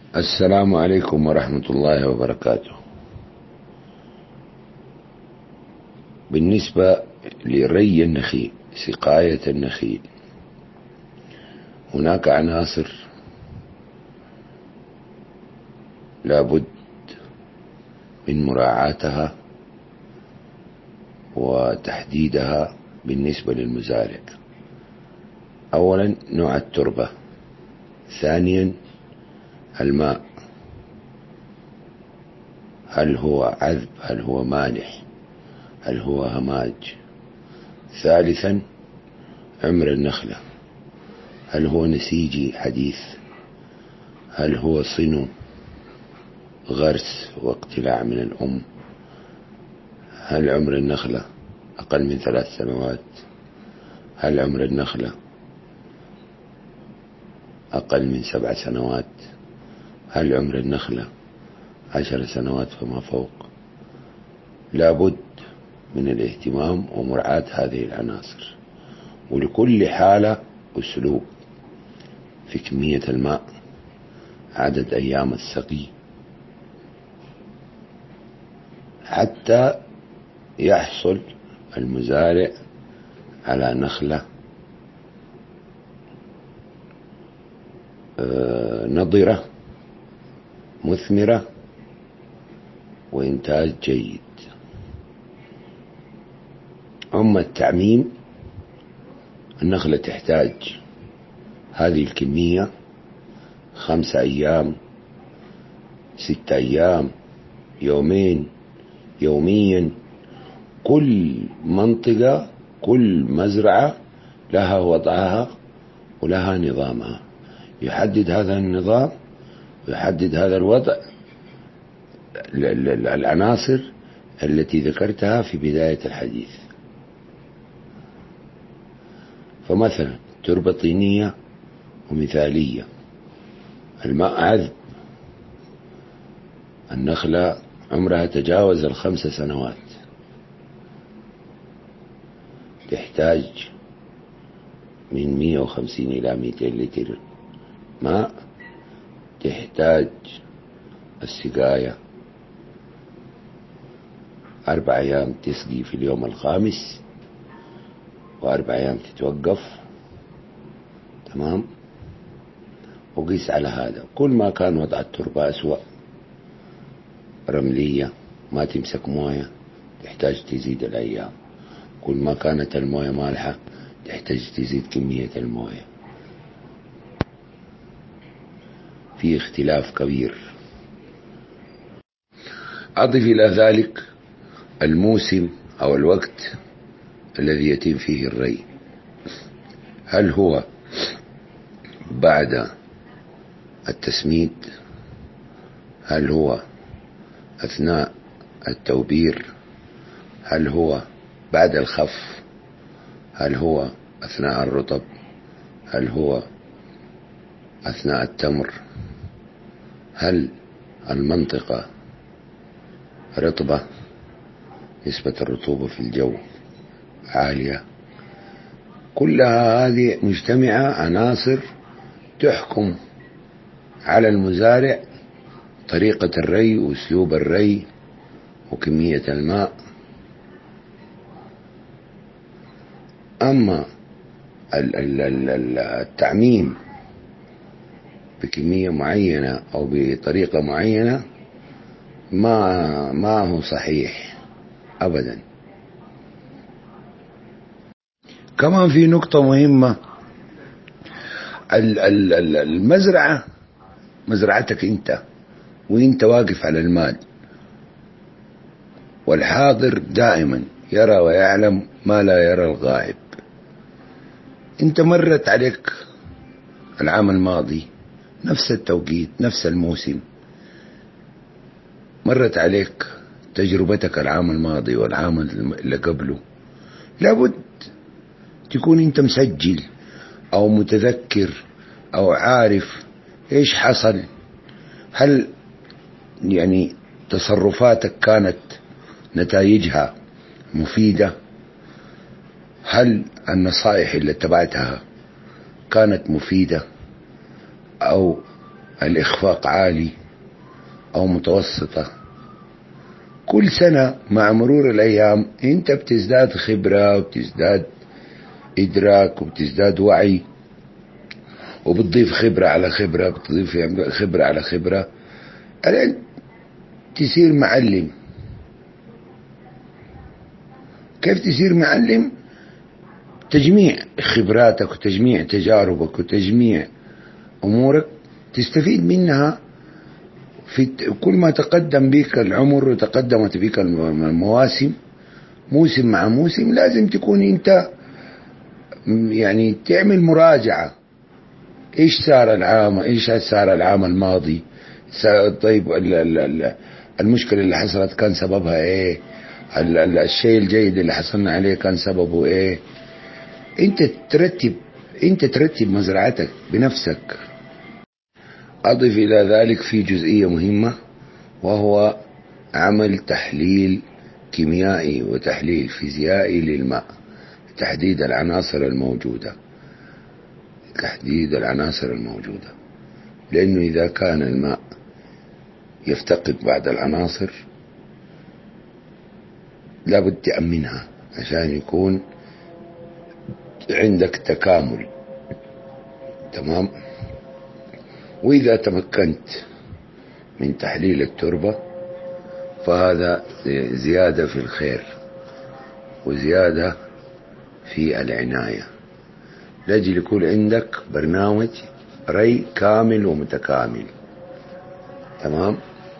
السلام عليكم ورحمة الله وبركاته. بالنسبة لري النخيل، سقاية النخيل، هناك عناصر لابد من مراعاتها وتحديدها بالنسبة للمزارع. أولا نوع التربة، ثانيا الماء، هل هو عذب، هل هو مالح، هل هو هماج، ثالثا عمر النخلة، هل هو نسيجي حديث، هل هو صنو غرس واقتلاع من الأم، هل عمر النخلة أقل من 3 سنوات، هل عمر النخلة أقل من 7 سنوات، هل عمر النخلة 10 سنوات فما فوق. لابد من الاهتمام ومراعاة هذه العناصر، ولكل حالة أسلوب في كمية الماء، عدد أيام السقي، حتى يحصل المزارع على نخلة نضرة مثمرة وإنتاج جيد. أما التعميم، النخلة تحتاج هذه الكمية 5 أيام، 6 أيام، يومين، يوميا. كل منطقة، كل مزرعة لها وضعها ولها نظامها، يحدد هذا النظام ويحدد هذا الوضع العناصر التي ذكرتها في بداية الحديث. فمثلا تربة طينية ومثالية، الماء عذب، النخلة عمرها تجاوز 5 سنوات، تحتاج من 150 إلى 200 لتر ماء. تحتاج السقاية 4 أيام، تسقي في اليوم الخامس و4 أيام تتوقف. تمام. وقيس على هذا، كل ما كان وضع التربة أسوأ، رملية ما تمسك موية، تحتاج تزيد الأيام. كل ما كانت الموية مالحة تحتاج تزيد كمية الموية. في اختلاف كبير. أضف إلى ذلك الموسم أو الوقت الذي يتم فيه الري، هل هو بعد التسميد، هل هو أثناء التوبير، هل هو بعد الخف، هل هو أثناء الرطب، هل هو أثناء التمر، هل المنطقة رطبة، نسبة الرطوبة في الجو عالية. كلها هذه مجتمعة عناصر تحكم على المزارع طريقة الري وأسلوب الري وكمية الماء. أما التعميم بكمية معينة أو بطريقة معينة ما هو صحيح أبدا. كمان في نقطة مهمة، المزرعة مزرعتك أنت، وأنت واقف على المال، والحاضر دائما يرى ويعلم ما لا يرى الغائب. أنت مرت عليك العام الماضي نفس التوقيت، نفس الموسم، مرت عليك تجربتك العام الماضي والعام اللي قبله. لابد تكون أنت مسجل أو متذكر أو عارف إيش حصل. هل يعني تصرفاتك كانت نتائجها مفيدة؟ هل النصائح اللي اتبعتها كانت مفيدة أو الإخفاق عالي أو متوسطة. كل سنة مع مرور الأيام أنت بتزداد خبرة وبتزداد إدراك وبتزداد وعي، وبتضيف خبرة على خبرة، بتضيف خبرة على خبرة، ألين تصير معلم. كيف تصير معلم؟ تجميع خبراتك وتجميع تجاربك وتجميع أمورك تستفيد منها. في كل ما تقدم بك العمر وتقدمت بك المواسم، موسم مع موسم، لازم تكون انت يعني تعمل مراجعة. ايش صار العام، ايش صار العام الماضي، طيب المشكلة اللي حصلت كان سببها ايه، الشيء الجيد اللي حصلنا عليه كان سببه ايه. انت ترتب مزرعتك بنفسك. اضف الى ذلك في جزئية مهمة، وهو عمل تحليل كيميائي وتحليل فيزيائي للماء، تحديد العناصر الموجودة، لأنه إذا كان الماء يفتقد بعض العناصر لابد تأمنها عشان يكون عندك تكامل. تمام. وإذا تمكنت من تحليل التربة فهذا زيادة في الخير وزيادة في العناية، لأجل يكون عندك برنامج ري كامل ومتكامل. تمام.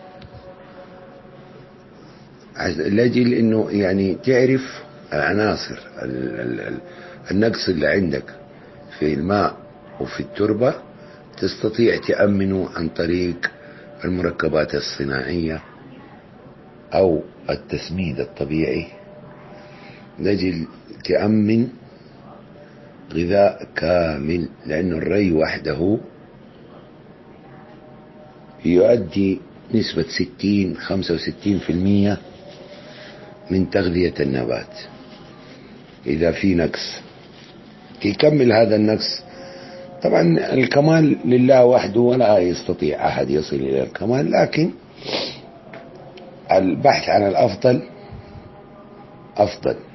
لأجل انه يعني تعرف العناصر النقص اللي عندك في الماء وفي التربة، تستطيع تأمنه عن طريق المركبات الصناعية او التسميد الطبيعي، لأجل تأمن غذاء كامل. لأنه الري وحده يؤدي نسبة 65% من تغذية النبات. إذا في نقص يكمل هذا النقص. طبعا الكمال لله وحده ولا يستطيع أحد يصل إلى الكمال، لكن البحث عن الأفضل أفضل.